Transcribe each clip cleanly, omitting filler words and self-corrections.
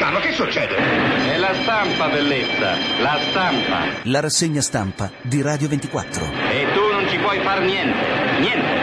Milano, che succede? È la stampa, bellezza, la stampa. La rassegna stampa di Radio 24. E tu non ci puoi far niente, niente.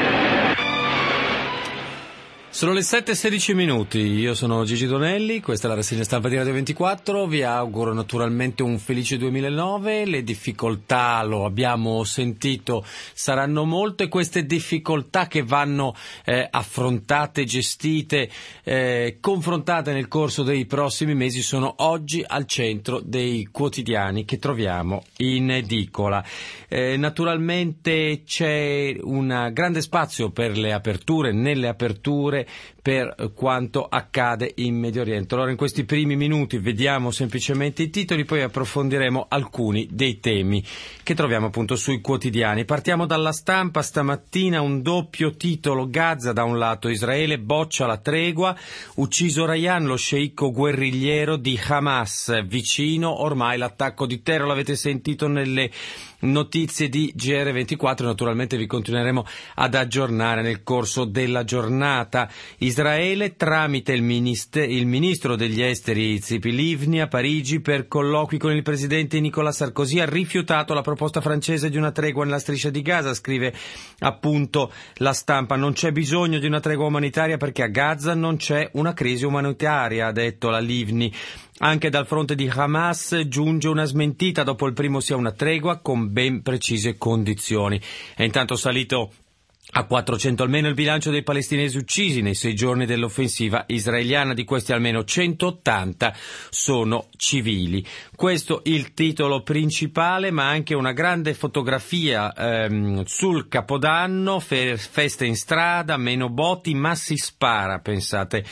Sono le 7:16. Io sono Gigi Donelli, questa è la rassegna stampa di Radio 24, vi auguro naturalmente un felice 2009, le difficoltà, lo abbiamo sentito, saranno molte, queste difficoltà che vanno affrontate, gestite, confrontate nel corso dei prossimi mesi sono oggi al centro dei quotidiani che troviamo in edicola. Naturalmente c'è un grande spazio per le aperture, nelle aperture, per quanto accade in Medio Oriente. Allora in questi primi minuti vediamo semplicemente i titoli, poi approfondiremo alcuni dei temi che troviamo appunto sui quotidiani. Partiamo dalla stampa, stamattina un doppio titolo: Gaza da un lato, Israele boccia la tregua, ucciso Rayan, lo sceicco guerrigliero di Hamas, vicino ormai l'attacco di terra, l'avete sentito nelle notizie di GR24, naturalmente vi continueremo ad aggiornare nel corso della giornata. Israele tramite il ministro degli esteri Tzipi Livni a Parigi per colloqui con il presidente Nicolas Sarkozy, ha rifiutato la proposta francese di una tregua nella striscia di Gaza, scrive appunto la stampa. Non c'è bisogno di una tregua umanitaria perché a Gaza non c'è una crisi umanitaria, ha detto la Livni. Anche dal fronte di Hamas giunge una smentita, dopo il primo sia una tregua con ben precise condizioni. È intanto salito a 400 almeno il bilancio dei palestinesi uccisi nei 6 giorni dell'offensiva israeliana, di questi almeno 180 sono civili. Questo il titolo principale, ma anche una grande fotografia sul Capodanno, feste in strada, meno botti, ma si spara, pensate.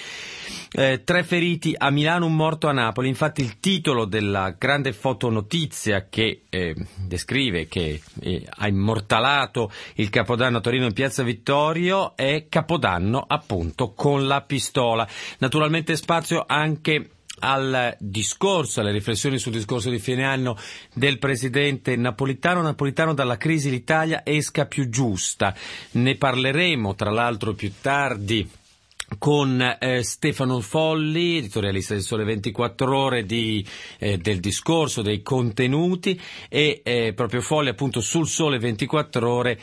3 feriti a Milano, un morto a Napoli. Infatti il titolo della grande fotonotizia che descrive, che ha immortalato il Capodanno a Torino in Piazza Vittorio è Capodanno appunto con la pistola. Naturalmente spazio anche al discorso, alle riflessioni sul discorso di fine anno del presidente Napolitano, dalla crisi l'Italia esca più giusta. Ne parleremo tra l'altro più tardi con Stefano Folli, editorialista del Sole 24 Ore, del discorso, dei contenuti, e proprio Folli appunto sul Sole 24 Ore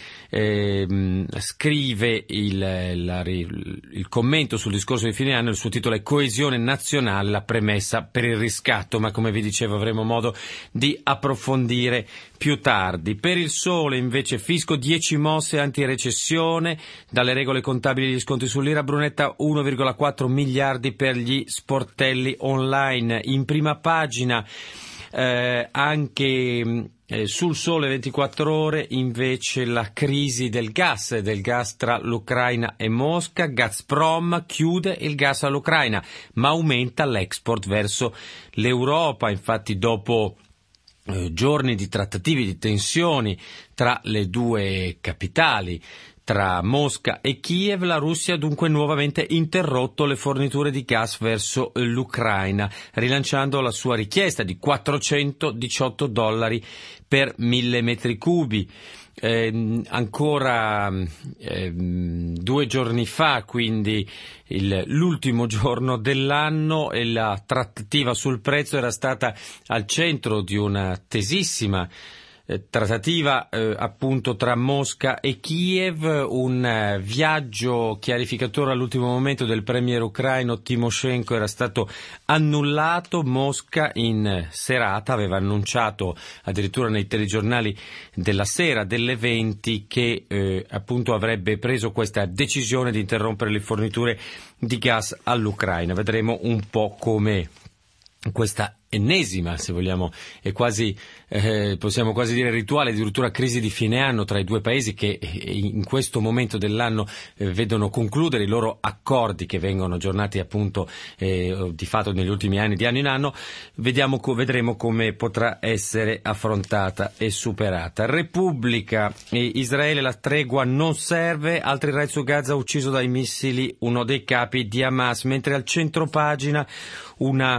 scrive il commento sul discorso di fine anno. Il suo titolo è Coesione nazionale, la premessa per il riscatto, ma come vi dicevo avremo modo di approfondire più tardi. Per il Sole invece fisco 10 mosse antirecessione, dalle regole contabili agli sconti sull'IRA, Brunetta 1,4 miliardi per gli sportelli online. In prima pagina anche sul Sole 24 Ore invece la crisi del gas tra l'Ucraina e Mosca. Gazprom chiude il gas all'Ucraina, ma aumenta l'export verso l'Europa. Infatti dopo giorni di trattative, di tensioni tra le due capitali, tra Mosca e Kiev, la Russia ha dunque nuovamente interrotto le forniture di gas verso l'Ucraina, rilanciando la sua richiesta di $418 per 1000 metri cubi. Ancora 2 giorni fa, quindi l'ultimo giorno dell'anno, e la trattativa sul prezzo era stata al centro di una tesissima trattativa appunto tra Mosca e Kiev. Un viaggio chiarificatore all'ultimo momento del premier ucraino Timoshenko era stato annullato. Mosca in serata aveva annunciato addirittura nei telegiornali della sera delle 20 che appunto avrebbe preso questa decisione di interrompere le forniture di gas all'Ucraina. Vedremo un po' come questa ennesima, se vogliamo, è quasi possiamo quasi dire rituale, addirittura crisi di fine anno tra i due paesi che in questo momento dell'anno vedono concludere i loro accordi che vengono aggiornati appunto di fatto negli ultimi anni, di anno in anno. Vedremo come potrà essere affrontata e superata. Repubblica, Israele, la tregua non serve, altri raid su Gaza, ucciso dai missili uno dei capi di Hamas, mentre al centro pagina una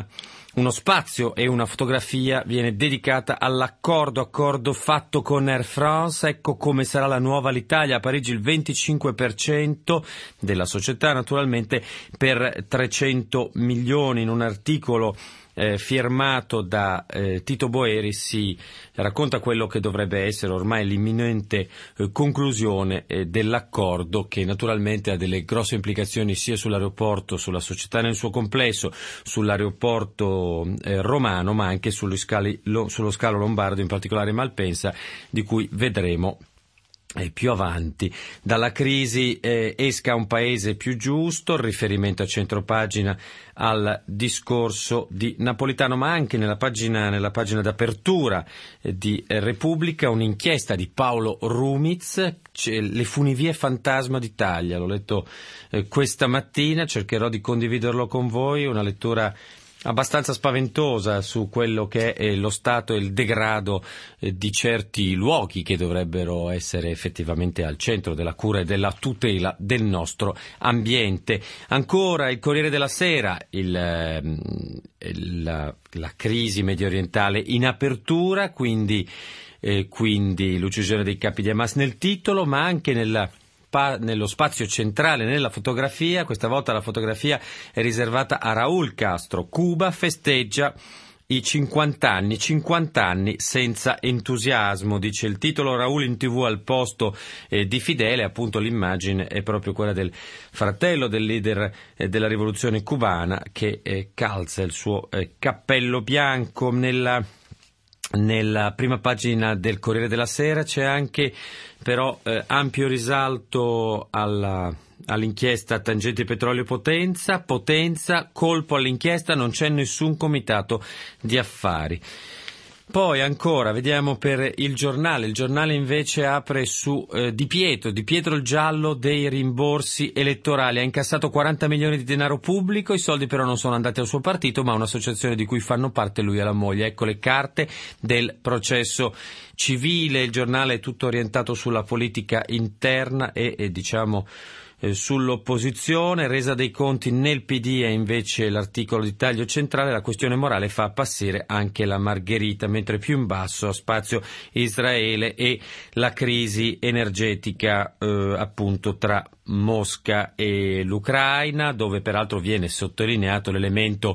uno spazio e una fotografia viene dedicata all'accordo fatto con Air France. Ecco come sarà la nuova Alitalia. A Parigi il 25% della società, naturalmente, per 300 milioni. In un articolo firmato da Tito Boeri si racconta quello che dovrebbe essere ormai l'imminente conclusione dell'accordo, che naturalmente ha delle grosse implicazioni sia sull'aeroporto, sulla società nel suo complesso, sull'aeroporto romano, ma anche sullo scalo lombardo, in particolare Malpensa, di cui vedremo più avanti. Dalla crisi esca un paese più giusto, il riferimento a centropagina al discorso di Napolitano, ma anche nella pagina d'apertura di Repubblica un'inchiesta di Paolo Rumiz, le funivie fantasma d'Italia. L'ho letto questa mattina, cercherò di condividerlo con voi, una lettura abbastanza spaventosa su quello che è lo stato e il degrado di certi luoghi che dovrebbero essere effettivamente al centro della cura e della tutela del nostro ambiente. Ancora il Corriere della Sera, la crisi mediorientale in apertura, quindi l'uccisione dei capi di Hamas nel titolo, ma anche nello spazio centrale, nella fotografia. Questa volta la fotografia è riservata a Raúl Castro. Cuba festeggia i 50 anni senza entusiasmo, dice il titolo. Raúl in TV al posto di Fidel, appunto l'immagine è proprio quella del fratello del leader della rivoluzione cubana che calza il suo cappello bianco. Nella prima pagina del Corriere della Sera c'è anche però ampio risalto all'inchiesta Tangenti Petrolio Potenza, colpo all'inchiesta, non c'è nessun comitato di affari. Poi ancora, vediamo per il giornale invece apre su Di Pietro il giallo dei rimborsi elettorali, ha incassato 40 milioni di denaro pubblico, i soldi però non sono andati al suo partito ma a un'associazione di cui fanno parte lui e la moglie. Ecco le carte del processo civile. Il giornale è tutto orientato sulla politica interna e sull'opposizione. Resa dei conti nel PD è invece l'articolo di taglio centrale. La questione morale fa appassire anche la Margherita, mentre più in basso ha spazio Israele e la crisi energetica appunto tra Mosca e l'Ucraina, dove peraltro viene sottolineato l'elemento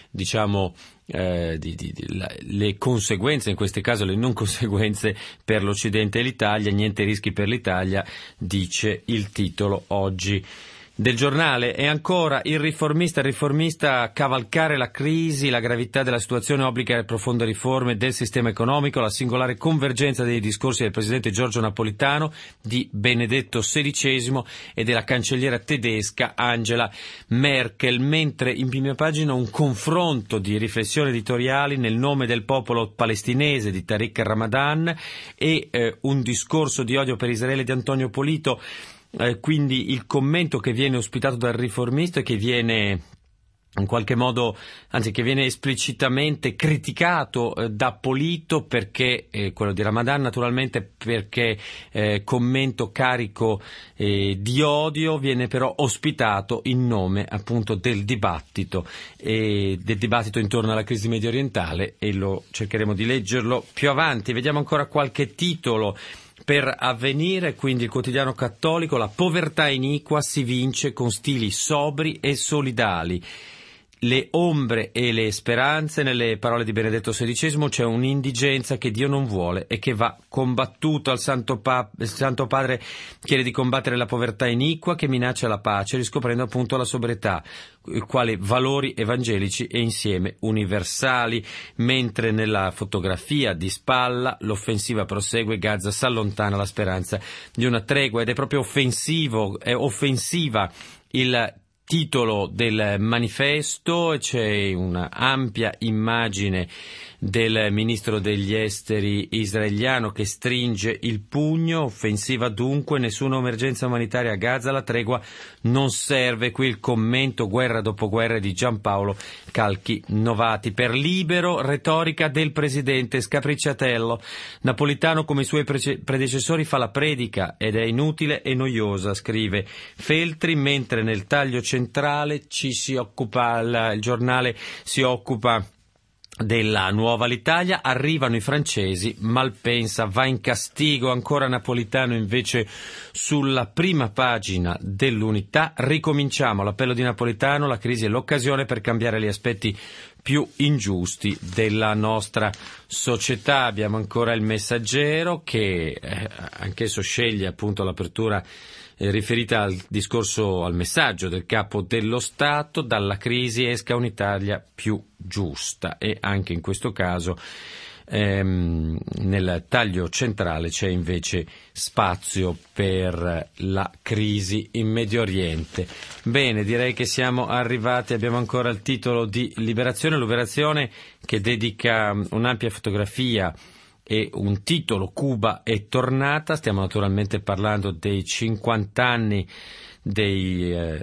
le conseguenze, in questo caso le non conseguenze per l'Occidente e l'Italia. Niente rischi per l'Italia, dice il titolo oggi del giornale. E ancora il riformista a cavalcare la crisi, la gravità della situazione obbliga le profonde riforme del sistema economico, la singolare convergenza dei discorsi del presidente Giorgio Napolitano, di Benedetto XVI e della cancelliera tedesca Angela Merkel, mentre in prima pagina un confronto di riflessioni editoriali nel nome del popolo palestinese di Tariq Ramadan e un discorso di odio per Israele di Antonio Polito. Quindi il commento che viene ospitato dal riformista e che viene in qualche modo, anzi che viene esplicitamente criticato da Polito, perché quello di Ramadan naturalmente, perché commento carico di odio, viene però ospitato in nome appunto del dibattito intorno alla crisi mediorientale, e lo cercheremo di leggerlo più avanti. Vediamo ancora qualche titolo. Per Avvenire, quindi il quotidiano cattolico, la povertà iniqua si vince con stili sobri e solidali. Le ombre e le speranze, nelle parole di Benedetto XVI, c'è un'indigenza che Dio non vuole e che va combattuta. Il Santo Padre chiede di combattere la povertà iniqua che minaccia la pace, riscoprendo appunto la sobrietà, quali valori evangelici e insieme universali. Mentre nella fotografia di spalla l'offensiva prosegue, Gaza s'allontana, la speranza di una tregua, ed è proprio offensiva il titolo del manifesto. C'è una ampia immagine del ministro degli esteri israeliano che stringe il pugno. Offensiva dunque, nessuna emergenza umanitaria a Gaza, la tregua non serve. Qui il commento guerra dopo guerra di Giampaolo Calchi Novati. Per Libero, retorica del presidente, scapricciatello. Napolitano, come i suoi predecessori, fa la predica ed è inutile e noiosa, scrive Feltri, mentre nel taglio centrale il giornale si occupa della Nuova l'Italia. Arrivano i francesi, Malpensa va in castigo, ancora Napolitano invece sulla prima pagina dell'Unità. Ricominciamo, l'appello di Napolitano, la crisi è l'occasione per cambiare gli aspetti più ingiusti della nostra società. Abbiamo ancora il Messaggero che anch'esso sceglie appunto l'apertura riferita al discorso, al messaggio del capo dello Stato: dalla crisi esca un'Italia più giusta. E anche in questo caso nel taglio centrale c'è invece spazio per la crisi in Medio Oriente. Bene, direi che siamo arrivati, abbiamo ancora il titolo di Liberazione che dedica un'ampia fotografia e un titolo: Cuba è tornata. Stiamo naturalmente parlando dei 50 anni dei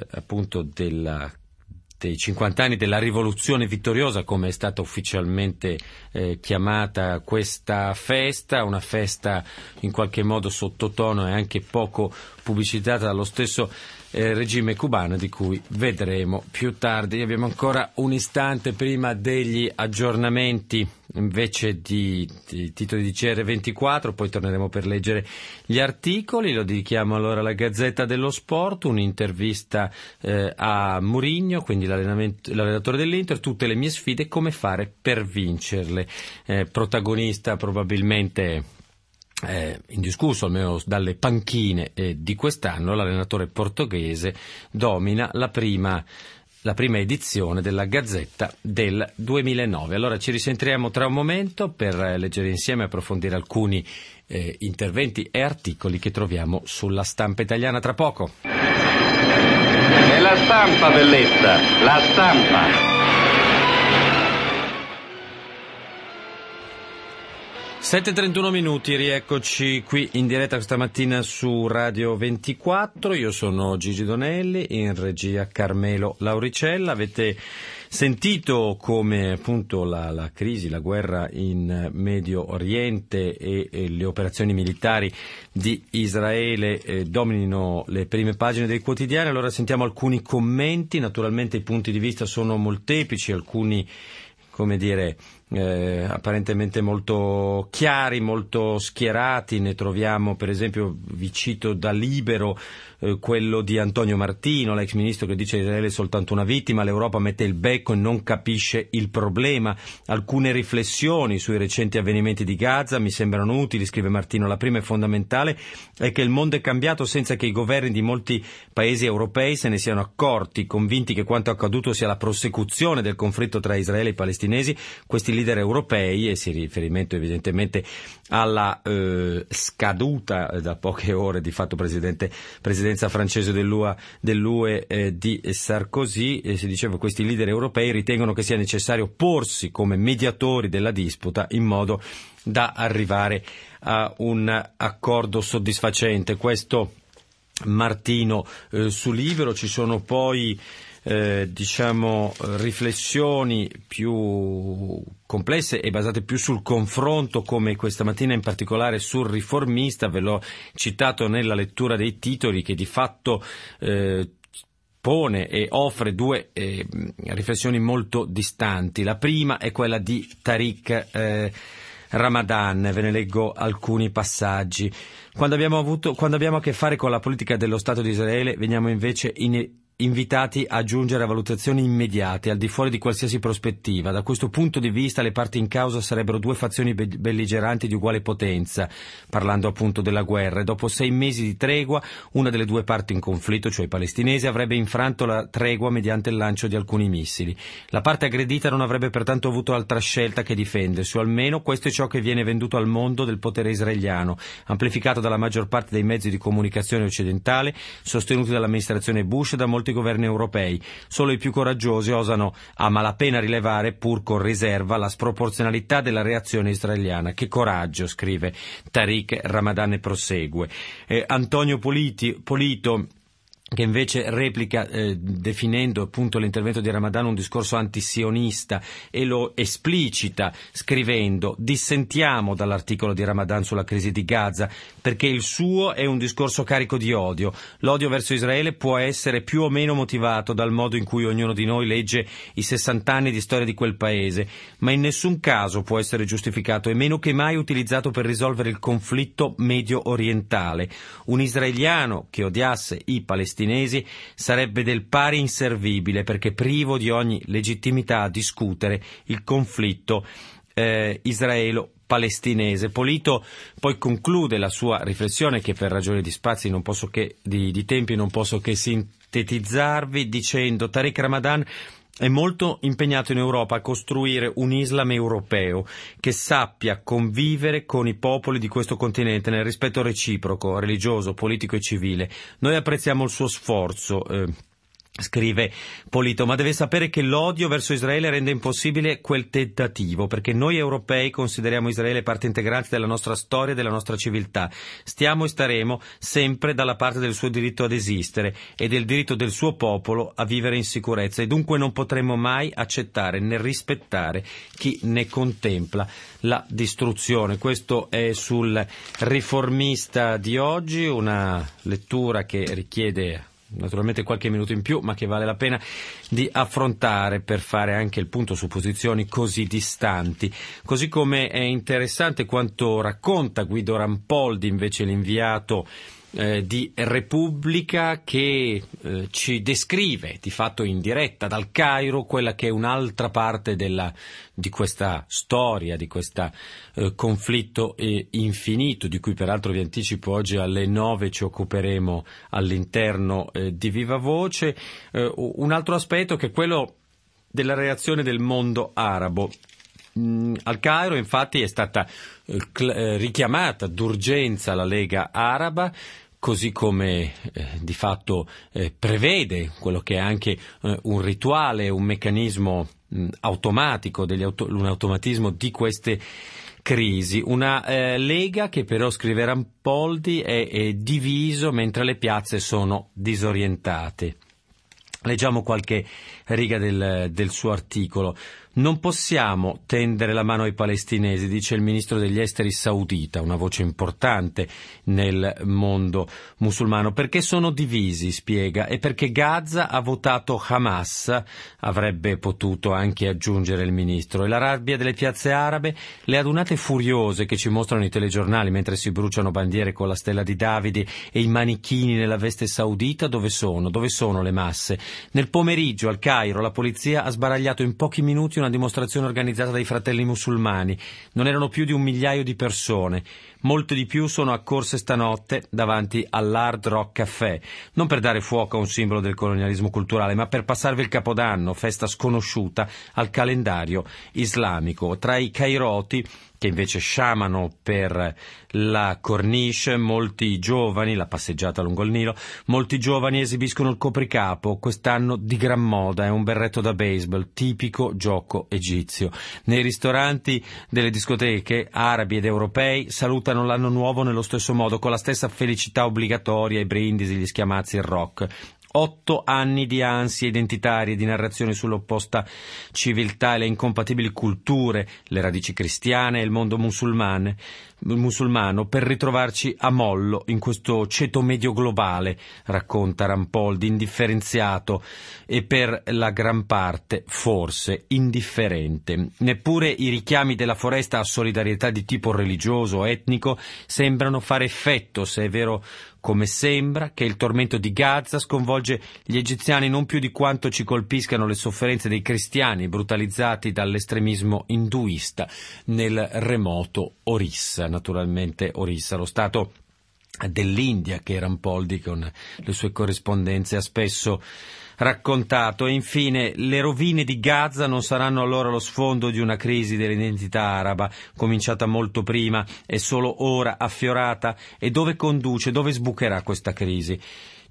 50 anni della rivoluzione vittoriosa, come è stata ufficialmente chiamata questa festa, una festa in qualche modo sottotono e anche poco pubblicizzata dallo stesso regime cubano, di cui vedremo più tardi. Abbiamo ancora un istante prima degli aggiornamenti invece di titoli di CR24, poi torneremo per leggere gli articoli. Lo dedichiamo allora alla Gazzetta dello Sport, un'intervista a Mourinho, quindi l'allenatore dell'Inter, tutte le mie sfide, come fare per vincerle. Protagonista probabilmente indiscusso, almeno dalle panchine di quest'anno, l'allenatore portoghese domina la prima edizione della Gazzetta del 2009. Allora ci risentiremo tra un momento per leggere insieme e approfondire alcuni interventi e articoli che troviamo sulla Stampa italiana tra poco. È la Stampa, bellezza, la Stampa. 7:31 minuti, rieccoci qui in diretta questa mattina su Radio 24. Io sono Gigi Donelli, in regia Carmelo Lauricella. Avete sentito come appunto la crisi, la guerra in Medio Oriente e le operazioni militari di Israele dominino le prime pagine dei quotidiani. Allora sentiamo alcuni commenti. Naturalmente i punti di vista sono molteplici, alcuni apparentemente molto chiari, molto schierati. Ne troviamo, per esempio, vi cito da Libero quello di Antonio Martino, l'ex ministro, che dice: Israele è soltanto una vittima, l'Europa mette il becco e non capisce il problema. Alcune riflessioni sui recenti avvenimenti di Gaza mi sembrano utili, scrive Martino. La prima è fondamentale, è che il mondo è cambiato senza che i governi di molti paesi europei se ne siano accorti, convinti che quanto accaduto sia la prosecuzione del conflitto tra Israele e i palestinesi. Questi leader europei, e si riferimento evidentemente alla scaduta da poche ore di fatto presidenza francese dell'UE di Sarkozy, si diceva, questi leader europei ritengono che sia necessario porsi come mediatori della disputa in modo da arrivare a un accordo soddisfacente. Questo Martino su Libero. Ci sono poi riflessioni più complesse e basate più sul confronto, come questa mattina in particolare sul Riformista. Ve l'ho citato nella lettura dei titoli, che di fatto pone e offre due riflessioni molto distanti. La prima è quella di Tariq Ramadan, ve ne leggo alcuni passaggi. Quando abbiamo a che fare con la politica dello Stato di Israele, veniamo invece invitati a giungere a valutazioni immediate, al di fuori di qualsiasi prospettiva. Da questo punto di vista le parti in causa sarebbero due fazioni belligeranti di uguale potenza, parlando appunto della guerra, e dopo 6 mesi di tregua una delle due parti in conflitto, cioè i palestinesi, avrebbe infranto la tregua mediante il lancio di alcuni missili. La parte aggredita non avrebbe pertanto avuto altra scelta che difendersi, o almeno questo è ciò che viene venduto al mondo del potere israeliano, amplificato dalla maggior parte dei mezzi di comunicazione occidentale, sostenuti dall'amministrazione Bush e da molti governi europei. Solo i più coraggiosi osano a malapena rilevare, pur con riserva, la sproporzionalità della reazione israeliana. Che coraggio, scrive Tariq Ramadan e prosegue. Antonio Polito che invece replica definendo appunto l'intervento di Ramadan un discorso antisionista e lo esplicita scrivendo: dissentiamo dall'articolo di Ramadan sulla crisi di Gaza perché il suo è un discorso carico di odio. L'odio verso Israele può essere più o meno motivato dal modo in cui ognuno di noi legge i 60 anni di storia di quel paese, ma in nessun caso può essere giustificato e meno che mai utilizzato per risolvere il conflitto medio orientale. Un israeliano che odiasse i palestinesi sarebbe del pari inservibile perché privo di ogni legittimità a discutere il conflitto israelo-palestinese. Polito poi conclude la sua riflessione, che per ragioni di spazi non posso che, di tempi non posso che sintetizzarvi, dicendo: Tariq Ramadan è molto impegnato in Europa a costruire un Islam europeo che sappia convivere con i popoli di questo continente nel rispetto reciproco, religioso, politico e civile. Noi apprezziamo il suo sforzo, scrive Polito, ma deve sapere che l'odio verso Israele rende impossibile quel tentativo, perché noi europei consideriamo Israele parte integrante della nostra storia e della nostra civiltà. Stiamo e staremo sempre dalla parte del suo diritto ad esistere e del diritto del suo popolo a vivere in sicurezza, e dunque non potremo mai accettare né rispettare chi ne contempla la distruzione. Questo è sul Riformista di oggi, una lettura che richiede naturalmente qualche minuto in più, ma che vale la pena di affrontare per fare anche il punto su posizioni così distanti. Così come è interessante quanto racconta Guido Rampoldi, invece l'inviato di Repubblica, che ci descrive di fatto in diretta dal Cairo quella che è un'altra parte di questa storia, di questo conflitto infinito, di cui peraltro vi anticipo oggi alle 9 ci occuperemo all'interno di Viva Voce. Un altro aspetto che è quello della reazione del mondo arabo. Al Cairo infatti è stata richiamata d'urgenza la Lega Araba, così come di fatto prevede quello che è anche un rituale, un meccanismo automatico, un automatismo di queste crisi. Una Lega che però, scrive Rampoldi, è diviso mentre le piazze sono disorientate. Leggiamo qualche riga del suo articolo. Non possiamo tendere la mano ai palestinesi, dice il ministro degli esteri saudita, una voce importante nel mondo musulmano, perché sono divisi, spiega, e perché Gaza ha votato Hamas, avrebbe potuto anche aggiungere il ministro. E la rabbia delle piazze arabe, le adunate furiose che ci mostrano i telegiornali mentre si bruciano bandiere con la stella di Davide e i manichini nella veste saudita, dove sono? Dove sono le masse? Nel pomeriggio al Cairo la polizia ha sbaragliato in pochi minuti una dimostrazione organizzata dai fratelli musulmani. Non erano più di 1 migliaio di persone. Molte di più sono accorse stanotte davanti all'Hard Rock Café, non per dare fuoco a un simbolo del colonialismo culturale, ma per passarvi il Capodanno, festa sconosciuta al calendario islamico. Tra i cairoti, che invece sciamano per la Corniche, molti giovani, la passeggiata lungo il Nilo, molti giovani esibiscono il copricapo, quest'anno di gran moda, è un berretto da baseball, tipico gioco egizio. Nei ristoranti delle discoteche arabi ed europei salutano l'anno nuovo nello stesso modo, con la stessa felicità obbligatoria, i brindisi, gli schiamazzi, il rock. 8 anni di ansie identitarie, di narrazioni sull'opposta civiltà e le incompatibili culture, le radici cristiane e il mondo musulmano, per ritrovarci a mollo in questo ceto medio globale, racconta Rampoldi, indifferenziato e per la gran parte forse indifferente. Neppure i richiami della foresta a solidarietà di tipo religioso o etnico sembrano fare effetto, se è vero come sembra che il tormento di Gaza sconvolge gli egiziani non più di quanto ci colpiscano le sofferenze dei cristiani brutalizzati dall'estremismo induista nel remoto Orissa. Naturalmente Orissa, lo stato dell'India, che Rampoldi con le sue corrispondenze ha spesso raccontato. E infine, le rovine di Gaza non saranno allora lo sfondo di una crisi dell'identità araba, cominciata molto prima e solo ora affiorata? E dove conduce, dove sbucherà questa crisi?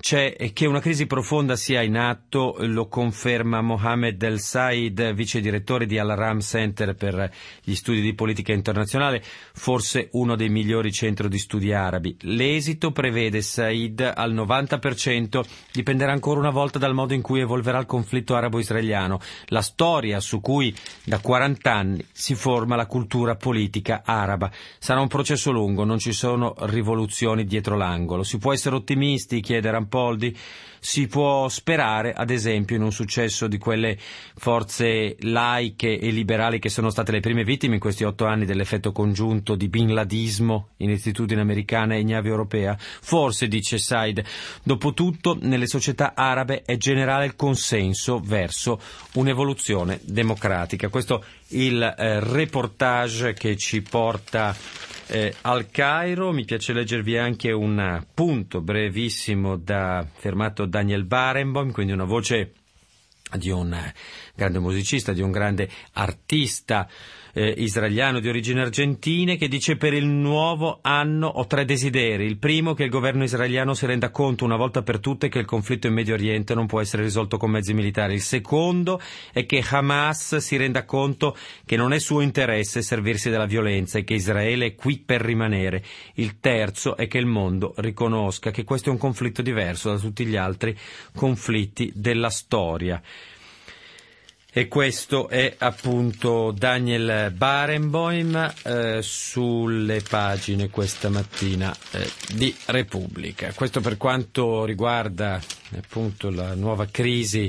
c'è che una crisi profonda sia in atto, lo conferma Mohammed El Said, vice direttore di Al-Ram Center per gli studi di politica internazionale, forse uno dei migliori centri di studi arabi. L'esito, prevede Said, al 90% dipenderà ancora una volta dal modo in cui evolverà il conflitto arabo-israeliano, la storia su cui da 40 anni si forma la cultura politica araba. Sarà un processo lungo, non ci sono rivoluzioni dietro l'angolo. Si può essere ottimisti, chiede Rampoldi, si può sperare ad esempio in un successo di quelle forze laiche e liberali che sono state le prime vittime in questi 8 anni dell'effetto congiunto di bin Ladismo in istituzioni americane e ignavia europea? Forse, dice Said, dopotutto nelle società arabe è generale il consenso verso un'evoluzione democratica. Questo il reportage che ci porta al Cairo. Mi piace leggervi anche un appunto brevissimo da firmato Daniel Barenboim, quindi una voce di un grande musicista, di un grande artista israeliano di origini argentine, che dice: per il nuovo anno ho 3 desideri. Il primo, che il governo israeliano si renda conto una volta per tutte che il conflitto in Medio Oriente non può essere risolto con mezzi militari. Il secondo è che Hamas si renda conto che non è suo interesse servirsi della violenza e che Israele è qui per rimanere. Il terzo è che il mondo riconosca che questo è un conflitto diverso da tutti gli altri conflitti della storia. E questo è appunto Daniel Barenboim sulle pagine questa mattina di Repubblica. Questo per quanto riguarda appunto la nuova crisi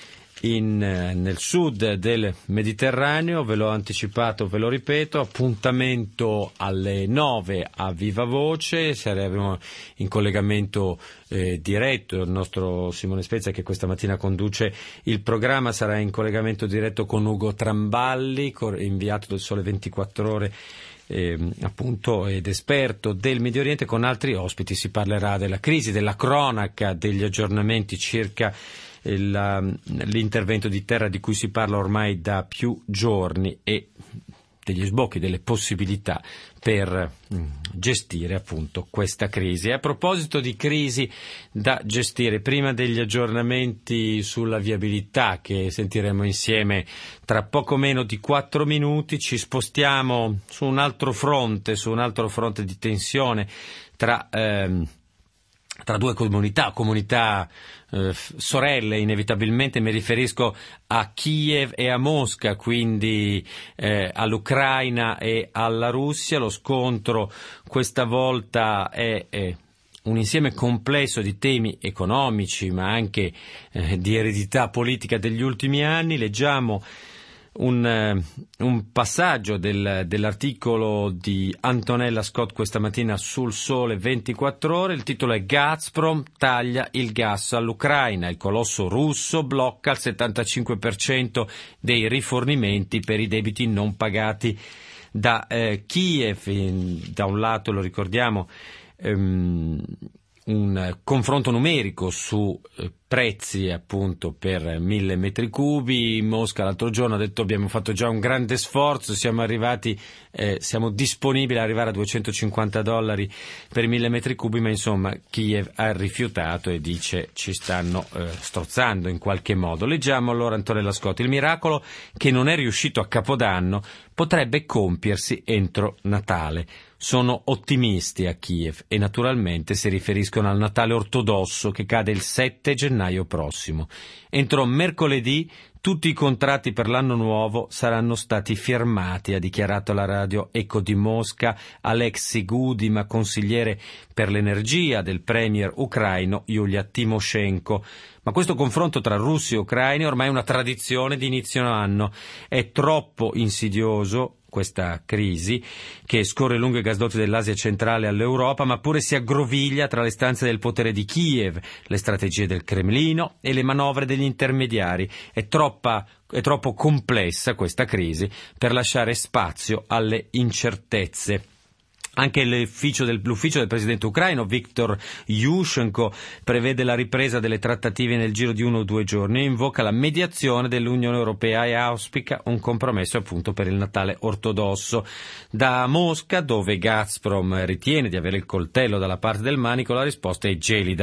nel sud del Mediterraneo. Ve l'ho anticipato, ve lo ripeto, appuntamento alle 9 a Viva Voce, saremo in collegamento diretto, il nostro Simone Spezia, che questa mattina conduce il programma, sarà in collegamento diretto con Ugo Tramballi, inviato del Sole 24 Ore appunto ed esperto del Medio Oriente. Con altri ospiti si parlerà della crisi, della cronaca, degli aggiornamenti circa l'intervento di terra di cui si parla ormai da più giorni e degli sbocchi, delle possibilità per gestire appunto questa crisi. E a proposito di crisi da gestire, prima degli aggiornamenti sulla viabilità che sentiremo insieme tra poco meno di 4 minuti, ci spostiamo su un altro fronte di tensione tra due comunità sorelle, inevitabilmente mi riferisco a Kiev e a Mosca, quindi all'Ucraina e alla Russia. Lo scontro questa volta è un insieme complesso di temi economici, ma anche di eredità politica degli ultimi anni. Leggiamo un passaggio dell'articolo di Antonella Scott questa mattina sul Sole 24 Ore. Il titolo è: Gazprom taglia il gas all'Ucraina, il colosso russo blocca il 75% dei rifornimenti per i debiti non pagati da Kiev. Da un lato, lo ricordiamo, un confronto numerico su prezzi appunto per 1000 metri cubi. Mosca l'altro giorno ha detto: abbiamo fatto già un grande sforzo, siamo disponibili ad arrivare a $250 per 1000 metri cubi, ma insomma Kiev ha rifiutato e dice: ci stanno strozzando in qualche modo. Leggiamo allora Antonella Scotti: il miracolo che non è riuscito a Capodanno potrebbe compiersi entro Natale. Sono ottimisti a Kiev e naturalmente si riferiscono al Natale ortodosso che cade il 7 gennaio prossimo. Entro mercoledì tutti i contratti per l'anno nuovo saranno stati firmati, ha dichiarato alla radio Eco di Mosca Alexei Gudima, consigliere per l'energia del premier ucraino Yulia Tymoshenko. Ma questo confronto tra russi e ucraini è ormai una tradizione di inizio anno. È troppo insidioso questa crisi che scorre lungo i gasdotti dell'Asia centrale all'Europa, ma pure si aggroviglia tra le stanze del potere di Kiev, le strategie del Cremlino e le manovre degli intermediari. È troppo complessa questa crisi per lasciare spazio alle incertezze. Anche l'ufficio del presidente ucraino Viktor Yushchenko prevede la ripresa delle trattative nel giro di 1 o 2 giorni e invoca la mediazione dell'Unione Europea e auspica un compromesso appunto per il Natale ortodosso. Da Mosca, dove Gazprom ritiene di avere il coltello dalla parte del manico, la risposta è gelida.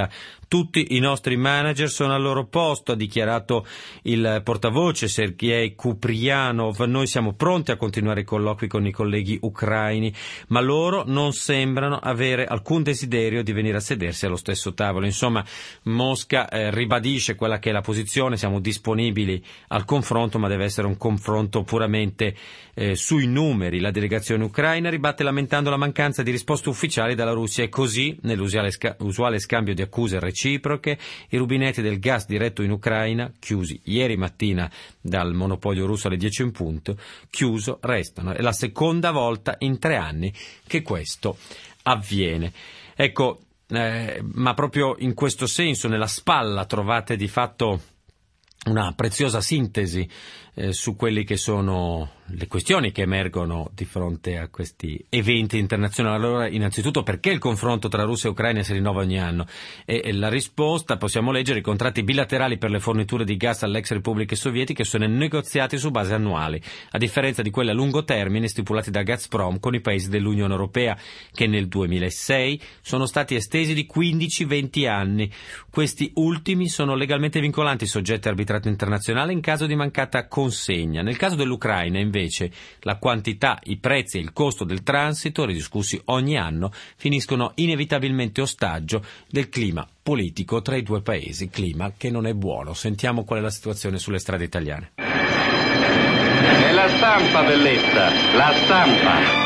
Tutti i nostri manager sono al loro posto, ha dichiarato il portavoce Sergei Kuprianov. Noi siamo pronti a continuare i colloqui con i colleghi ucraini, ma loro non sembrano avere alcun desiderio di venire a sedersi allo stesso tavolo. Insomma, Mosca ribadisce quella che è la posizione: siamo disponibili al confronto, ma deve essere un confronto puramente sui numeri. La delegazione ucraina ribatte lamentando la mancanza di risposte ufficiali dalla Russia, e così, nell'usuale scambio di accuse reciproche, i rubinetti del gas diretto in Ucraina, chiusi ieri mattina dal monopolio russo alle 10 in punto, chiuso restano. È la seconda volta in 3 anni che questo avviene. Ecco, ma proprio in questo senso, nella spalla trovate di fatto una preziosa sintesi su quelli che sono le questioni che emergono di fronte a questi eventi internazionali. Allora, innanzitutto, perché il confronto tra Russia e Ucraina si rinnova ogni anno? E la risposta possiamo leggere: i contratti bilaterali per le forniture di gas alle ex repubbliche sovietiche sono negoziati su base annuali, a differenza di quelli a lungo termine stipulati da Gazprom con i paesi dell'Unione Europea, che nel 2006 sono stati estesi di 15-20 anni. Questi ultimi sono legalmente vincolanti, soggetti a arbitrato internazionale in caso di mancata consegna. Nel caso dell'Ucraina, invece, la quantità, i prezzi e il costo del transito, ridiscussi ogni anno, finiscono inevitabilmente ostaggio del clima politico tra i due paesi, clima che non è buono. Sentiamo qual è la situazione sulle strade italiane. È la stampa, bellezza, la stampa.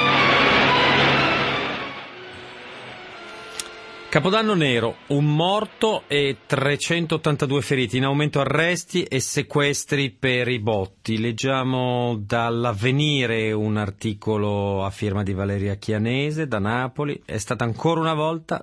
Capodanno nero, un morto e 382 feriti, in aumento arresti e sequestri per i botti. Leggiamo dall'Avvenire un articolo a firma di Valeria Chianese da Napoli. È stata ancora una volta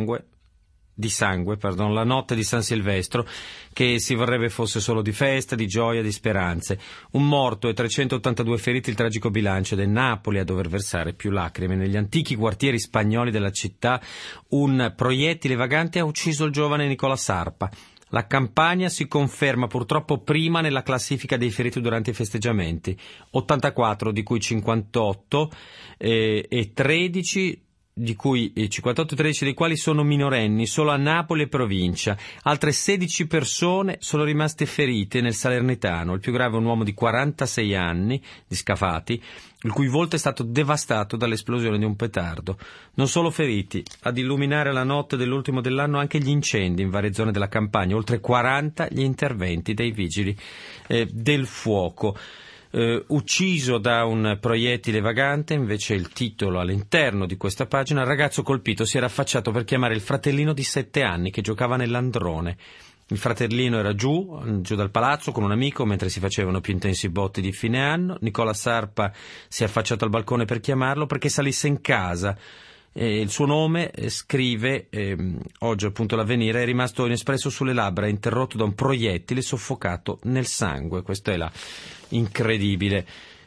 la notte di San Silvestro, che si vorrebbe fosse solo di festa, di gioia, di speranze. Un morto e 382 feriti, il tragico bilancio del Napoli a dover versare più lacrime. Negli antichi quartieri spagnoli della città un proiettile vagante ha ucciso il giovane Nicola Sarpa. La Campania si conferma purtroppo prima nella classifica dei feriti durante i festeggiamenti, 84 di cui 58 e 13 di cui 58 e 13 dei quali sono minorenni, solo a Napoli e provincia. Altre 16 persone sono rimaste ferite nel Salernitano. Il più grave è un uomo di 46 anni, di Scafati, il cui volto è stato devastato dall'esplosione di un petardo. Non solo feriti, ad illuminare la notte dell'ultimo dell'anno anche gli incendi in varie zone della Campania, oltre 40 gli interventi dei vigili del fuoco. Ucciso da un proiettile vagante, invece il titolo all'interno di questa pagina: il ragazzo colpito si era affacciato per chiamare il fratellino di 7 anni che giocava nell'androne. Il fratellino era giù dal palazzo con un amico mentre si facevano più intensi botti di fine anno. Nicola Sarpa si è affacciato al balcone per chiamarlo perché salisse in casa. Il suo nome, scrive oggi appunto l'Avvenire, è rimasto inespresso sulle labbra, interrotto da un proiettile soffocato nel sangue. Questa è la incredibile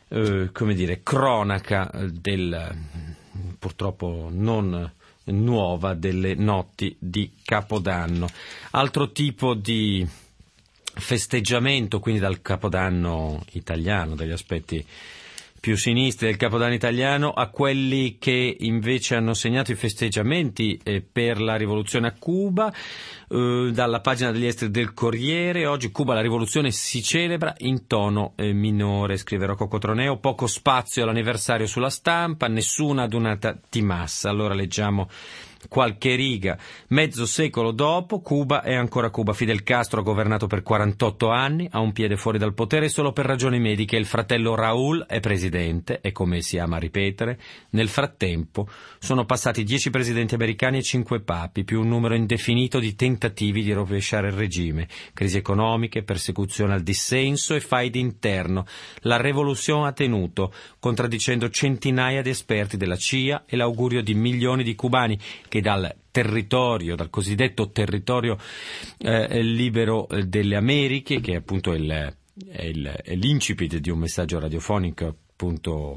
cronaca del purtroppo non nuova delle notti di Capodanno. Altro tipo di festeggiamento, quindi, dal Capodanno italiano, dagli aspetti più sinistri del Capodanno italiano a quelli che invece hanno segnato i festeggiamenti per la rivoluzione a Cuba. Dalla pagina degli esteri del Corriere: oggi Cuba, la rivoluzione si celebra in tono minore, scrive Rocco Cotroneo. Poco spazio all'anniversario sulla Stampa, nessuna adunata di massa. Allora leggiamo qualche riga. Mezzo secolo dopo, Cuba è ancora Cuba. Fidel Castro ha governato per 48 anni, ha un piede fuori dal potere solo per ragioni mediche. Il fratello Raúl è presidente, e come si ama ripetere, nel frattempo sono passati 10 presidenti americani e 5 papi, più un numero indefinito di tentativi di rovesciare il regime. Crisi economiche, persecuzione al dissenso e faide interno. La rivoluzione ha tenuto, contraddicendo centinaia di esperti della CIA e l'augurio di milioni di cubani che dal cosiddetto territorio libero delle Americhe, che appunto è l'incipit di un messaggio radiofonico appunto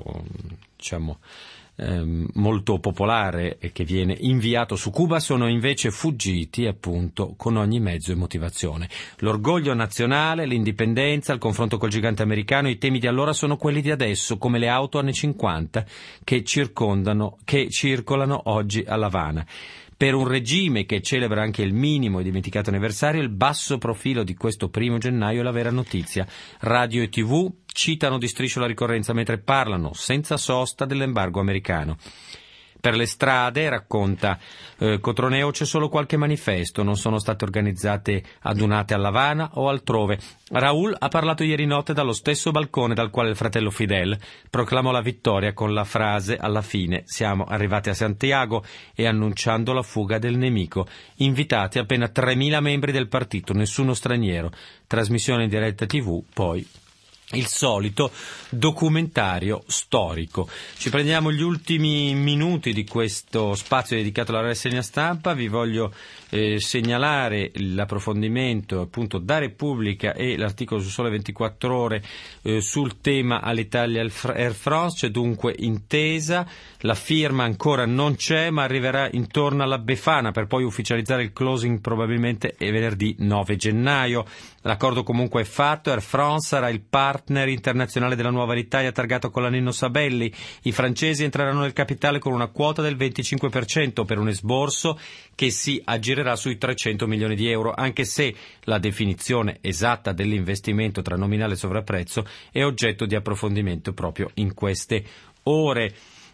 molto popolare e che viene inviato su Cuba, sono invece fuggiti appunto con ogni mezzo e motivazione. L'orgoglio nazionale, l'indipendenza, il confronto col gigante americano, i temi di allora sono quelli di adesso, come le auto anni 50 che circolano oggi a La Habana. Per un regime che celebra anche il minimo e dimenticato anniversario, il basso profilo di questo 1 gennaio è la vera notizia. Radio e TV citano di striscio la ricorrenza mentre parlano senza sosta dell'embargo americano. Per le strade, racconta Cotroneo, c'è solo qualche manifesto, non sono state organizzate adunate a L'Avana o altrove. Raúl ha parlato ieri notte dallo stesso balcone dal quale il fratello Fidel proclamò la vittoria con la frase alla fine: siamo arrivati a Santiago, e annunciando la fuga del nemico. Invitati appena 3.000 membri del partito, nessuno straniero. Trasmissione in diretta TV, poi il solito documentario storico. Ci prendiamo gli ultimi minuti di questo spazio dedicato alla rassegna stampa. Vi voglio segnalare l'approfondimento appunto da Repubblica e l'articolo su Sole 24 Ore sul tema Alitalia Air France. C'è dunque intesa, la firma ancora non c'è, ma arriverà intorno alla Befana per poi ufficializzare il closing probabilmente venerdì 9 gennaio. L'accordo comunque è fatto, Air France sarà il partner internazionale della nuova Alitalia targato con la Nino Sabelli. I francesi entreranno nel capitale con una quota del 25% per un esborso che si aggirerà sui 300 milioni di euro, anche se la definizione esatta dell'investimento tra nominale e sovrapprezzo è oggetto di approfondimento proprio in queste ore.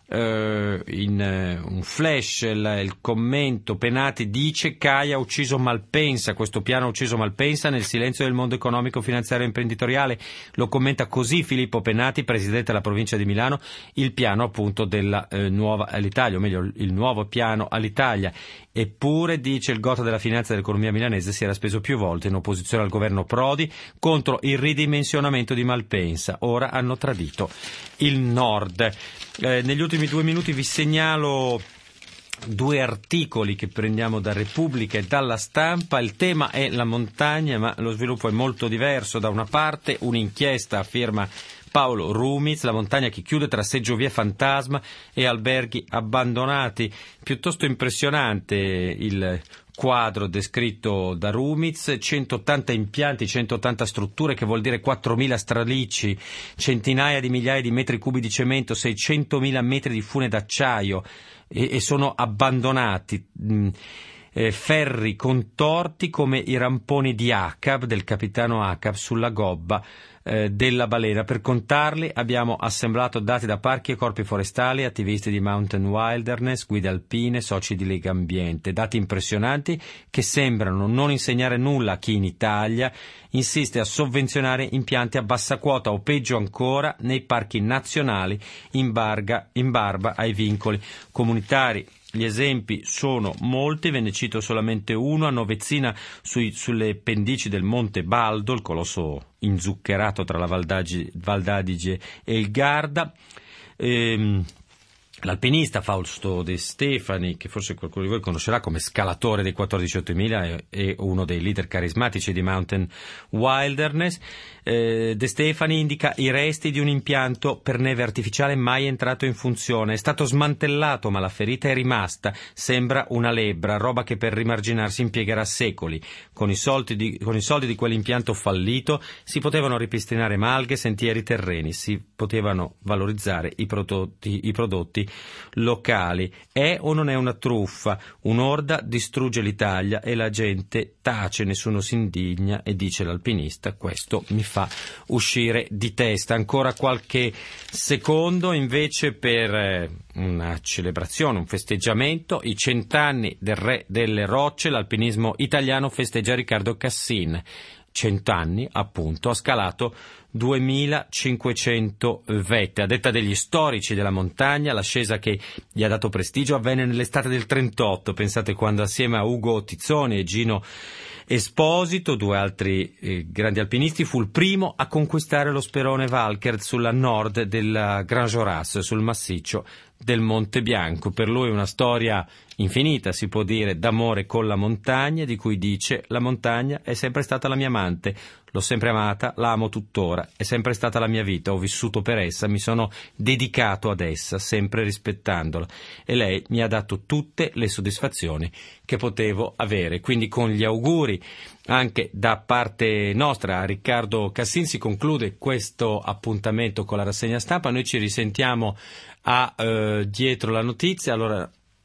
In un flash il commento: Penati dice Caia ha ucciso Malpensa, questo piano ha ucciso Malpensa nel silenzio del mondo economico, finanziario e imprenditoriale. Lo commenta così Filippo Penati, presidente della provincia di Milano, il piano appunto della nuova Alitalia, o meglio il nuovo piano Alitalia. Eppure, dice, il gotha della finanza e dell'economia milanese si era speso più volte in opposizione al governo Prodi contro il ridimensionamento di Malpensa. Ora hanno tradito il Nord. Negli ultimi 2 minuti vi segnalo 2 articoli che prendiamo da Repubblica e dalla Stampa. Il tema è la montagna, ma lo sviluppo è molto diverso. Da una parte un'inchiesta a firma Paolo Rumiz, la montagna che chiude tra seggiovie fantasma e alberghi abbandonati. Piuttosto impressionante il quadro descritto da Rumiz: 180 impianti, 180 strutture, che vuol dire 4.000 stralici, centinaia di migliaia di metri cubi di cemento, 600.000 metri di fune d'acciaio, e sono abbandonati. Ferri contorti come i ramponi di Acab, del capitano Acab, sulla gobba della balena. Per contarli abbiamo assemblato dati da parchi e corpi forestali, attivisti di Mountain Wilderness, guide alpine, soci di Lega Ambiente. Dati impressionanti che sembrano non insegnare nulla a chi in Italia insiste a sovvenzionare impianti a bassa quota, o peggio ancora nei parchi nazionali in barba ai vincoli comunitari. Gli esempi sono molti, ve ne cito solamente uno. A Novezzina, sulle pendici del Monte Baldo, il colosso inzuccherato tra la Val d'Adige e il Garda, l'alpinista Fausto De Stefani, che forse qualcuno di voi conoscerà come scalatore dei 14.8000 e uno dei leader carismatici di Mountain Wilderness, De Stefani indica i resti di un impianto per neve artificiale mai entrato in funzione. È stato smantellato, ma la ferita è rimasta. Sembra una lebbra, roba che per rimarginarsi impiegherà secoli. Con i soldi di quell'impianto fallito si potevano ripristinare malghe, sentieri, terreni, si potevano valorizzare i prodotti locali. È o non è una truffa? Un'orda distrugge l'Italia e la gente tace, nessuno si indigna, e dice l'alpinista: questo mi fa uscire di testa. Ancora qualche secondo invece per una celebrazione, un festeggiamento: i 100 anni del re delle rocce. L'alpinismo italiano festeggia Riccardo Cassin. 100 anni, appunto, ha scalato 2500 vette. A detta degli storici della montagna, l'ascesa che gli ha dato prestigio avvenne nell'estate del 38, pensate, quando assieme a Ugo Tizzoni e Gino Esposito, 2 altri grandi alpinisti, fu il primo a conquistare lo Sperone Valkert sulla nord della Grand Joras, sul massiccio del Monte Bianco. Per lui una storia infinita, si può dire, d'amore con la montagna, di cui dice: la montagna è sempre stata la mia amante, l'ho sempre amata, la amo tuttora, è sempre stata la mia vita, ho vissuto per essa, mi sono dedicato ad essa, sempre rispettandola, e lei mi ha dato tutte le soddisfazioni che potevo avere. Quindi, con gli auguri anche da parte nostra a Riccardo Cassin, si conclude questo appuntamento con la rassegna stampa. Noi ci risentiamo a dietro la notizia. Allora,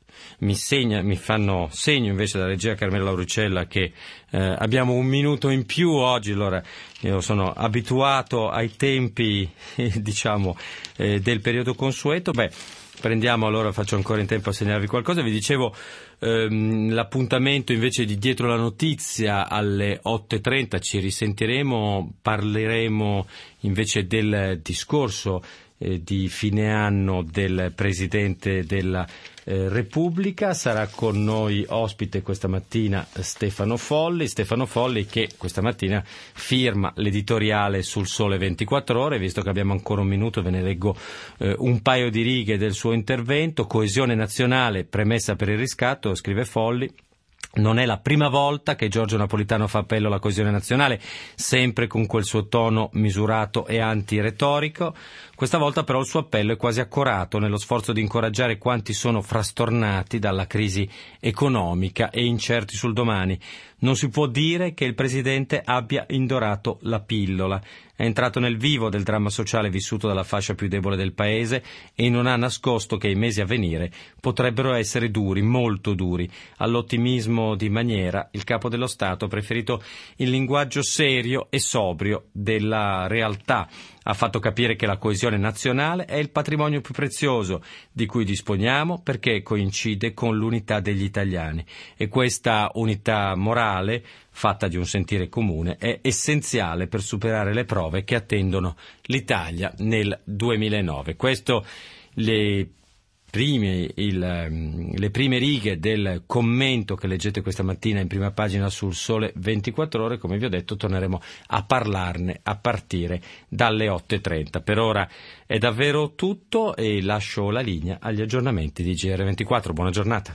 mi fanno segno invece dalla regia Carmela Lauricella che abbiamo un minuto in più oggi. Allora io sono abituato ai tempi diciamo del periodo consueto. Prendiamo allora, faccio ancora in tempo a segnarvi qualcosa. Vi dicevo l'appuntamento invece di Dietro la Notizia alle 8.30, ci risentiremo, parleremo invece del discorso di fine anno del Presidente della Repubblica. Sarà con noi ospite questa mattina Stefano Folli che questa mattina firma l'editoriale sul Sole 24 Ore. Visto che abbiamo ancora un minuto, ve ne leggo un paio di righe del suo intervento. Coesione nazionale, premessa per il riscatto, scrive Folli. Non è la prima volta che Giorgio Napolitano fa appello alla coesione nazionale, sempre con quel suo tono misurato e antiretorico. Questa volta però il suo appello è quasi accorato nello sforzo di incoraggiare quanti sono frastornati dalla crisi economica e incerti sul domani. Non si può dire che il Presidente abbia indorato la pillola. È entrato nel vivo del dramma sociale vissuto dalla fascia più debole del Paese e non ha nascosto che i mesi a venire potrebbero essere duri, molto duri. All'ottimismo di maniera, il Capo dello Stato ha preferito il linguaggio serio e sobrio della realtà. Ha fatto capire che la coesione nazionale è il patrimonio più prezioso di cui disponiamo perché coincide con l'unità degli italiani e questa unità morale, fatta di un sentire comune, è essenziale per superare le prove che attendono l'Italia nel 2009. Questo le prime righe del commento che leggete questa mattina in prima pagina sul Sole 24 Ore. Come vi ho detto, torneremo a parlarne a partire dalle 8.30. Per ora è davvero tutto e lascio la linea agli aggiornamenti di GR24. Buona giornata.